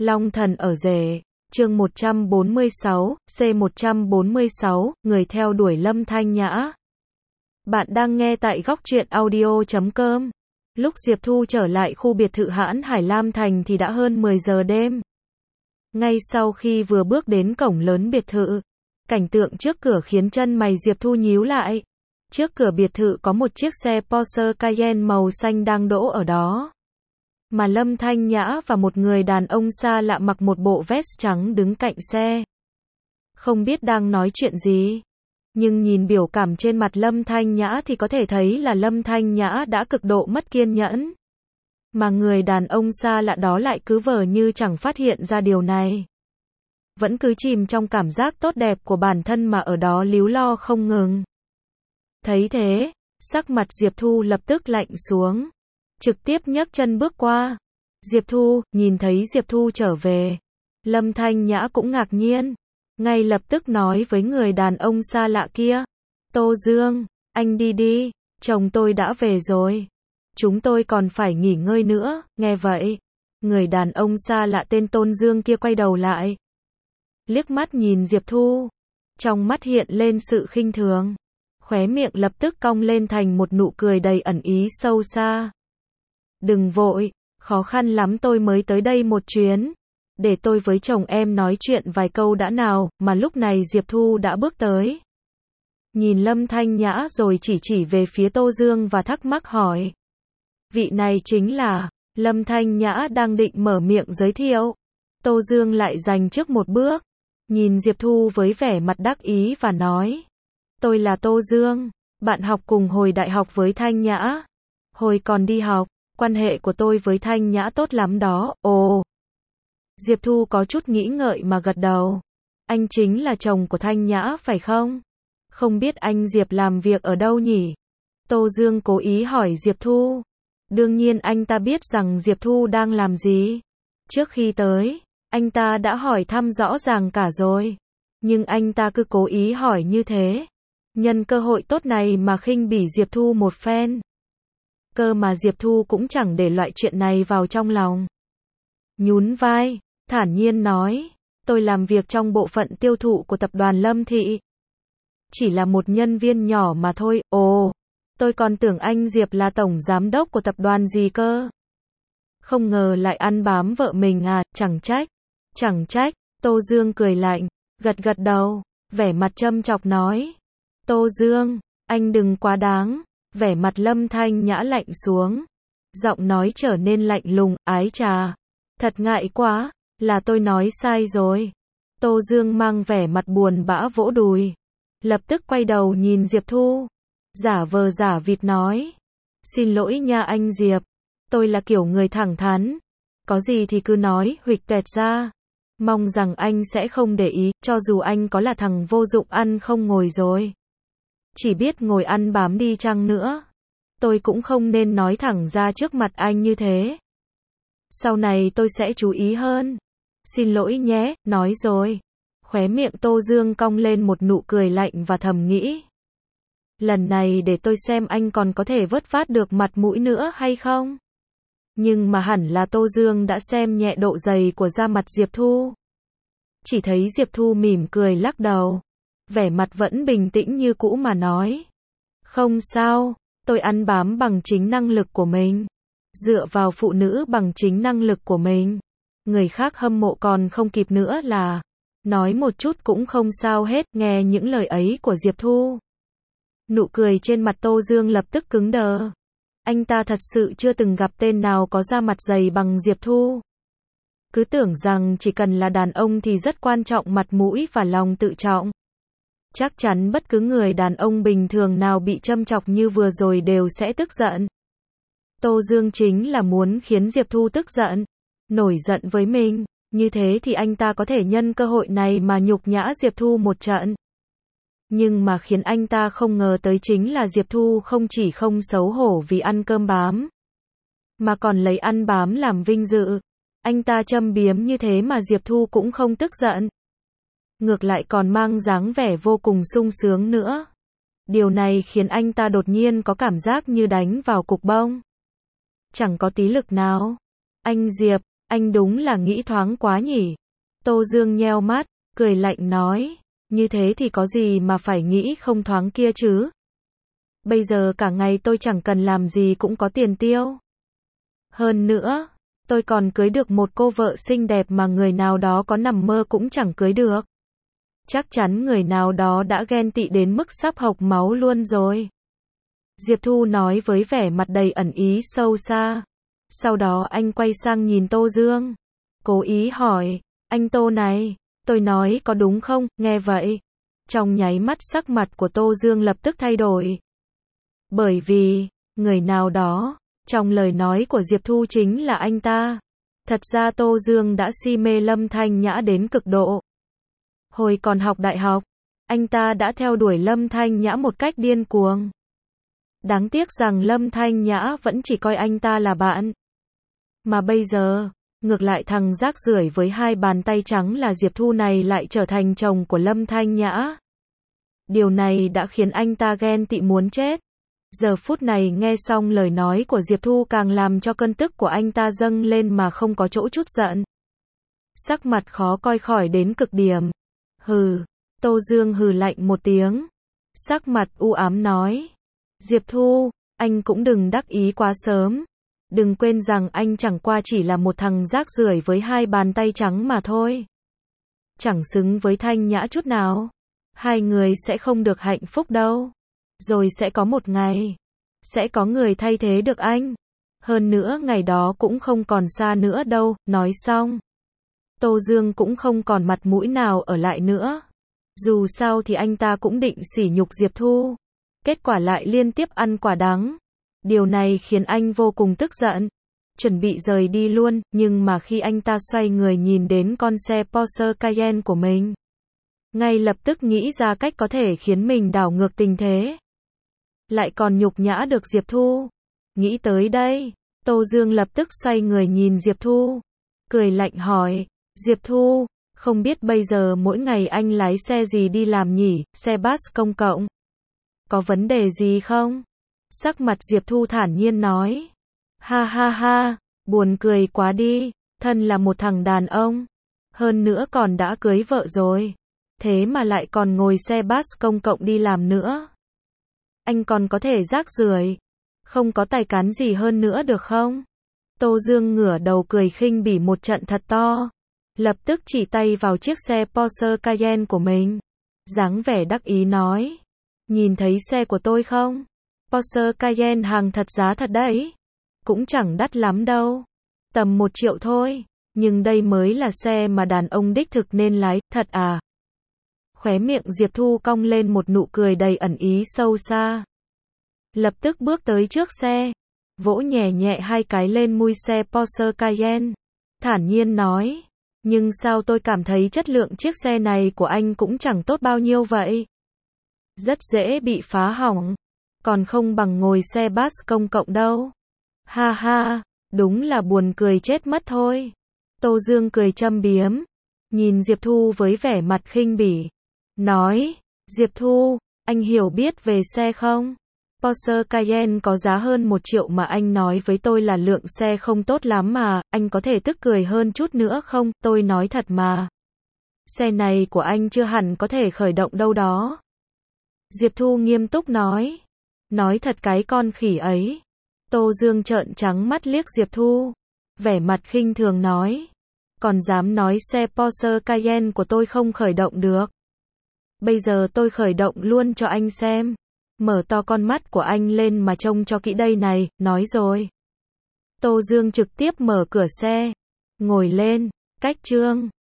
Long thần ở rể, chương 146, C146, người theo đuổi Lâm Thanh Nhã. Bạn đang nghe tại góc truyện audio.com. Lúc Diệp Thu trở lại khu biệt thự hãn Hải Lam Thành thì đã hơn 10 giờ đêm. Ngay sau khi vừa bước đến cổng lớn biệt thự, cảnh tượng trước cửa khiến chân mày Diệp Thu nhíu lại. Trước cửa biệt thự có một chiếc xe Porsche Cayenne màu xanh đang đỗ ở đó. Mà Lâm Thanh Nhã và một người đàn ông xa lạ mặc một bộ vest trắng đứng cạnh xe. Không biết đang nói chuyện gì. Nhưng nhìn biểu cảm trên mặt Lâm Thanh Nhã thì có thể thấy là Lâm Thanh Nhã đã cực độ mất kiên nhẫn. Mà người đàn ông xa lạ đó lại cứ vờ như chẳng phát hiện ra điều này. Vẫn cứ chìm trong cảm giác tốt đẹp của bản thân mà ở đó líu lo không ngừng. Thấy thế, sắc mặt Diệp Thu lập tức lạnh xuống. Trực tiếp nhấc chân bước qua. Diệp Thu, nhìn thấy Diệp Thu trở về. Lâm Thanh Nhã cũng ngạc nhiên. Ngay lập tức nói với người đàn ông xa lạ kia. Tô Dương, anh đi đi, chồng tôi đã về rồi. Chúng tôi còn phải nghỉ ngơi nữa, nghe vậy. Người đàn ông xa lạ tên Tôn Dương kia quay đầu lại. Liếc mắt nhìn Diệp Thu. Trong mắt hiện lên sự khinh thường. Khóe miệng lập tức cong lên thành một nụ cười đầy ẩn ý sâu xa. Đừng vội, khó khăn lắm tôi mới tới đây một chuyến. Để tôi với chồng em nói chuyện vài câu đã nào, mà lúc này Diệp Thu đã bước tới. Nhìn Lâm Thanh Nhã rồi chỉ về phía Tô Dương và thắc mắc hỏi. Vị này chính là, Lâm Thanh Nhã đang định mở miệng giới thiệu. Tô Dương lại giành trước một bước. Nhìn Diệp Thu với vẻ mặt đắc ý và nói. Tôi là Tô Dương, bạn học cùng hồi đại học với Thanh Nhã. Hồi còn đi học, quan hệ của tôi với Thanh Nhã tốt lắm đó, ồ. Diệp Thu có chút nghĩ ngợi mà gật đầu. Anh chính là chồng của Thanh Nhã phải không? Không biết anh Diệp làm việc ở đâu nhỉ? Tô Dương cố ý hỏi Diệp Thu. Đương nhiên anh ta biết rằng Diệp Thu đang làm gì. Trước khi tới, anh ta đã hỏi thăm rõ ràng cả rồi. Nhưng anh ta cứ cố ý hỏi như thế. Nhân cơ hội tốt này mà khinh bỉ Diệp Thu một phen. Cơ mà Diệp Thu cũng chẳng để loại chuyện này vào trong lòng. Nhún vai, thản nhiên nói, tôi làm việc trong bộ phận tiêu thụ của tập đoàn Lâm Thị. Chỉ là một nhân viên nhỏ mà thôi, ồ, tôi còn tưởng anh Diệp là tổng giám đốc của tập đoàn gì cơ. Không ngờ lại ăn bám vợ mình à, chẳng trách, Tô Dương cười lạnh, gật đầu, vẻ mặt châm chọc nói. Tô Dương, anh đừng quá đáng, vẻ mặt Lâm Thanh Nhã lạnh xuống. Giọng nói trở nên lạnh lùng, ái chà. Thật ngại quá, là tôi nói sai rồi. Tô Dương mang vẻ mặt buồn bã vỗ đùi. Lập tức quay đầu nhìn Diệp Thu. Giả vờ giả vịt nói. Xin lỗi nha anh Diệp. Tôi là kiểu người thẳng thắn. Có gì thì cứ nói, huỵch toẹt ra. Mong rằng anh sẽ không để ý, cho dù anh có là thằng vô dụng ăn không ngồi rồi. Chỉ biết ngồi ăn bám đi chăng nữa. Tôi cũng không nên nói thẳng ra trước mặt anh như thế. Sau này tôi sẽ chú ý hơn. Xin lỗi nhé, nói rồi. Khóe miệng Tô Dương cong lên một nụ cười lạnh và thầm nghĩ. Lần này để tôi xem anh còn có thể vớt vát được mặt mũi nữa hay không. Nhưng mà hẳn là Tô Dương đã xem nhẹ độ dày của da mặt Diệp Thu. Chỉ thấy Diệp Thu mỉm cười lắc đầu. Vẻ mặt vẫn bình tĩnh như cũ mà nói. Không sao, tôi ăn bám bằng chính năng lực của mình. Dựa vào phụ nữ bằng chính năng lực của mình. Người khác hâm mộ còn không kịp nữa là. Nói một chút cũng không sao hết, nghe những lời ấy của Diệp Thu. Nụ cười trên mặt Tô Dương lập tức cứng đờ. Anh ta thật sự chưa từng gặp tên nào có da mặt dày bằng Diệp Thu. Cứ tưởng rằng chỉ cần là đàn ông thì rất quan trọng mặt mũi và lòng tự trọng. Chắc chắn bất cứ người đàn ông bình thường nào bị châm chọc như vừa rồi đều sẽ tức giận. Tô Dương chính là muốn khiến Diệp Thu tức giận, nổi giận với mình, như thế thì anh ta có thể nhân cơ hội này mà nhục nhã Diệp Thu một trận. Nhưng mà khiến anh ta không ngờ tới chính là Diệp Thu không chỉ không xấu hổ vì ăn cơm bám, mà còn lấy ăn bám làm vinh dự. Anh ta châm biếm như thế mà Diệp Thu cũng không tức giận. Ngược lại còn mang dáng vẻ vô cùng sung sướng nữa. Điều này khiến anh ta đột nhiên có cảm giác như đánh vào cục bông. Chẳng có tí lực nào. Anh Diệp, Anh đúng là nghĩ thoáng quá nhỉ. Tô Dương nheo mắt, cười lạnh nói, như thế thì có gì mà phải nghĩ không thoáng kia chứ. Bây giờ cả ngày tôi chẳng cần làm gì cũng có tiền tiêu. Hơn nữa, tôi còn cưới được một cô vợ xinh đẹp mà người nào đó có nằm mơ cũng chẳng cưới được. Chắc chắn người nào đó đã ghen tị đến mức sắp hộc máu luôn rồi. Diệp Thu nói với vẻ mặt đầy ẩn ý sâu xa. Sau đó anh quay sang nhìn Tô Dương. Cố ý hỏi, anh Tô này, tôi nói có đúng không, nghe vậy. Trong nháy mắt sắc mặt của Tô Dương lập tức thay đổi. Bởi vì, người nào đó, trong lời nói của Diệp Thu chính là anh ta. Thật ra Tô Dương đã si mê Lâm Thanh Nhã đến cực độ. Hồi còn học đại học, anh ta đã theo đuổi Lâm Thanh Nhã một cách điên cuồng. Đáng tiếc rằng Lâm Thanh Nhã vẫn chỉ coi anh ta là bạn. Mà bây giờ, ngược lại thằng rác rưởi với hai bàn tay trắng là Diệp Thu này lại trở thành chồng của Lâm Thanh Nhã. Điều này đã khiến anh ta ghen tị muốn chết. Giờ phút này nghe xong lời nói của Diệp Thu càng làm cho cơn tức của anh ta dâng lên mà không có chỗ trút giận. Sắc mặt khó coi khỏi đến cực điểm. Hừ, Tô Dương hừ lạnh một tiếng. Sắc mặt u ám nói. Diệp Thu, anh cũng đừng đắc ý quá sớm. Đừng quên rằng anh chẳng qua chỉ là một thằng rác rưởi với hai bàn tay trắng mà thôi. Chẳng xứng với Thanh Nhã chút nào. Hai người sẽ không được hạnh phúc đâu. Rồi sẽ có một ngày, sẽ có người thay thế được anh. Hơn nữa ngày đó cũng không còn xa nữa đâu. Nói xong, Tô Dương cũng không còn mặt mũi nào ở lại nữa. Dù sao thì anh ta cũng định sỉ nhục Diệp Thu. Kết quả lại liên tiếp ăn quả đắng. Điều này khiến anh vô cùng tức giận. Chuẩn bị rời đi luôn, nhưng mà khi anh ta xoay người nhìn đến con xe Porsche Cayenne của mình, ngay lập tức nghĩ ra cách có thể khiến mình đảo ngược tình thế. Lại còn nhục nhã được Diệp Thu. Nghĩ tới đây, Tô Dương lập tức xoay người nhìn Diệp Thu. Cười lạnh hỏi, Diệp Thu, không biết bây giờ mỗi ngày anh lái xe gì đi làm nhỉ, xe bus công cộng? Có vấn đề gì không? Sắc mặt Diệp Thu thản nhiên nói. Ha ha ha, buồn cười quá đi, thân là một thằng đàn ông. Hơn nữa còn đã cưới vợ rồi. Thế mà lại còn ngồi xe bus công cộng đi làm nữa. Anh còn có thể rác rưởi, không có tài cán gì hơn nữa được không? Tô Dương ngửa đầu cười khinh bỉ một trận thật to. Lập tức chỉ tay vào chiếc xe Porsche Cayenne của mình. Dáng vẻ đắc ý nói. Nhìn thấy xe của tôi không? Porsche Cayenne hàng thật giá thật đấy. Cũng chẳng đắt lắm đâu. Tầm 1 triệu thôi. Nhưng đây mới là xe mà đàn ông đích thực nên lái, thật à? Khóe miệng Diệp Thu cong lên một nụ cười đầy ẩn ý sâu xa. Lập tức bước tới trước xe. Vỗ nhẹ nhẹ hai cái lên mui xe Porsche Cayenne. Thản nhiên nói. Nhưng sao tôi cảm thấy chất lượng chiếc xe này của anh cũng chẳng tốt bao nhiêu vậy? Rất dễ bị phá hỏng. Còn không bằng ngồi xe bus công cộng đâu. Ha ha, đúng là buồn cười chết mất thôi. Tô Dương cười châm biếm. Nhìn Diệp Thu với vẻ mặt khinh bỉ. Nói, Diệp Thu, anh hiểu biết về xe không? Porsche Cayenne có giá hơn 1 triệu mà anh nói với tôi là lượng xe không tốt lắm mà, anh có thể tức cười hơn chút nữa không? Tôi nói thật mà. Xe này của anh chưa hẳn có thể khởi động đâu đó. Diệp Thu nghiêm túc nói. Nói thật cái con khỉ ấy. Tô Dương trợn trắng mắt liếc Diệp Thu. Vẻ mặt khinh thường nói. Còn dám nói xe Porsche Cayenne của tôi không khởi động được. Bây giờ tôi khởi động luôn cho anh xem. Mở to con mắt của anh lên mà trông cho kỹ đây này, nói rồi. Tô Dương trực tiếp mở cửa xe. Ngồi lên, cách chương.